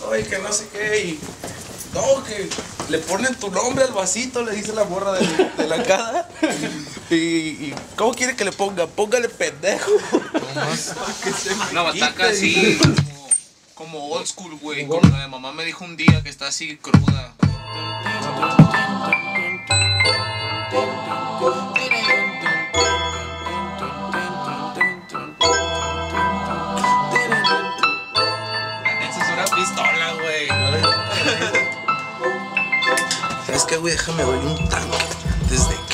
pasó y que no sé qué, y no, que le ponen tu nombre al vasito, le dice la morra de la cara. Y ¿cómo quiere que le ponga? Póngale pendejo. Una bataca así, como old school, güey. Como la de mamá me dijo un día que está así cruda. Esa es una pistola, güey. ¿Sabes qué, güey? Déjame ver un tanque. ¿Desde qué?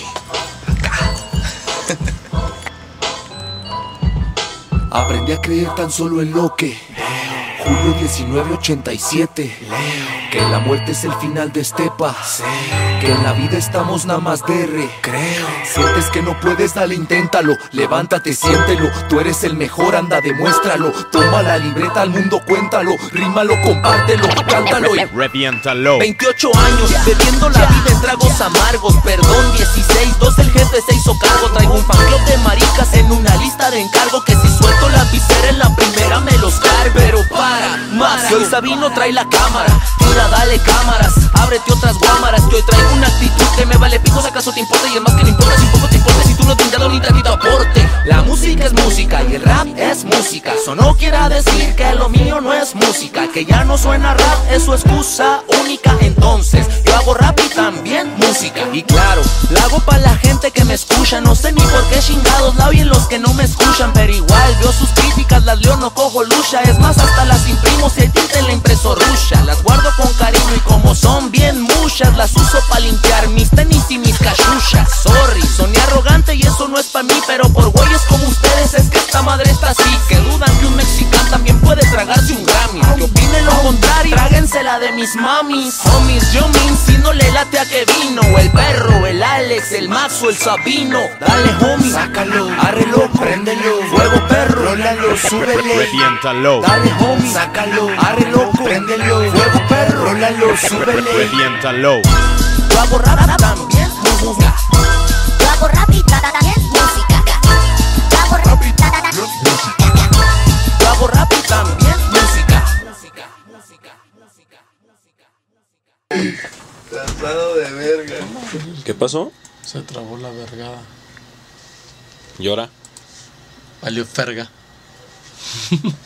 Aprendí a creer tan solo en lo que Julio 1987 que la muerte es el final de Estepa, que en la vida estamos nada más de recreo. Sientes que no puedes, dale, inténtalo. Levántate, siéntelo, tú eres el mejor, anda, demuéstralo. Toma la libreta, al mundo cuéntalo. Rímalo, compártelo, cántalo y reviéntalo. 28 años, bebiendo la vida en tragos amargos. Perdón, 16, 2 el jefe se hizo cargo. Traigo un fan club de maricas en una lista de encargo, que si suelto la visera en la primera me los cargo. Pero para más, que hoy Sabino trae la cámara. Tira, dale cámaras, ábrete otras guámaras, que hoy traigo una actitud que me vale pico. Si acaso te importa, y es más que no importa, si poco te importa, si tú no te has dado ni tantito aporte. La música es música y el rap es música. Eso no quiere decir que lo mío no es música, que ya no suena rap, es su excusa única. Entonces yo hago rap y también música, y claro, la hago para la gente que me escucha. No sé ni por qué chingados la oyen los que no me escuchan, pero igual veo sus críticas, las leo, no cojo lucha. Es más, hasta las imprimo si hay tinta en la impresorrucha. Las guardo con cariño y como son bien muchas, las uso para limpiar mis tenis y mis cachuchas. Sorry, soné arrogante y eso no es para mí, pero por güeyes como ustedes es que esta madre está así, que dudan que un mexicano también puede tragarse un Grammy. Que opinen lo contrario, tráguensela de mis mamis. Homies, yo min, si no le late a que vino el perro, el Alex, el Max o el Sabino. Dale homie, sácalo, arrelo, préndelo. Fuego perro, rólalo, súbele. Reviéntalo. Dale homie, sácalo, arrelo, préndelo. Fuego perro, rólalo, súbele. Reviéntalo. Yo hago rap también música. Yo hago rap y también música. Yo hago rap y también música. Yo hago rap y también música. Cansado de verga. ¿Qué pasó? Se trabó la vergada. Llora. Valió ferga.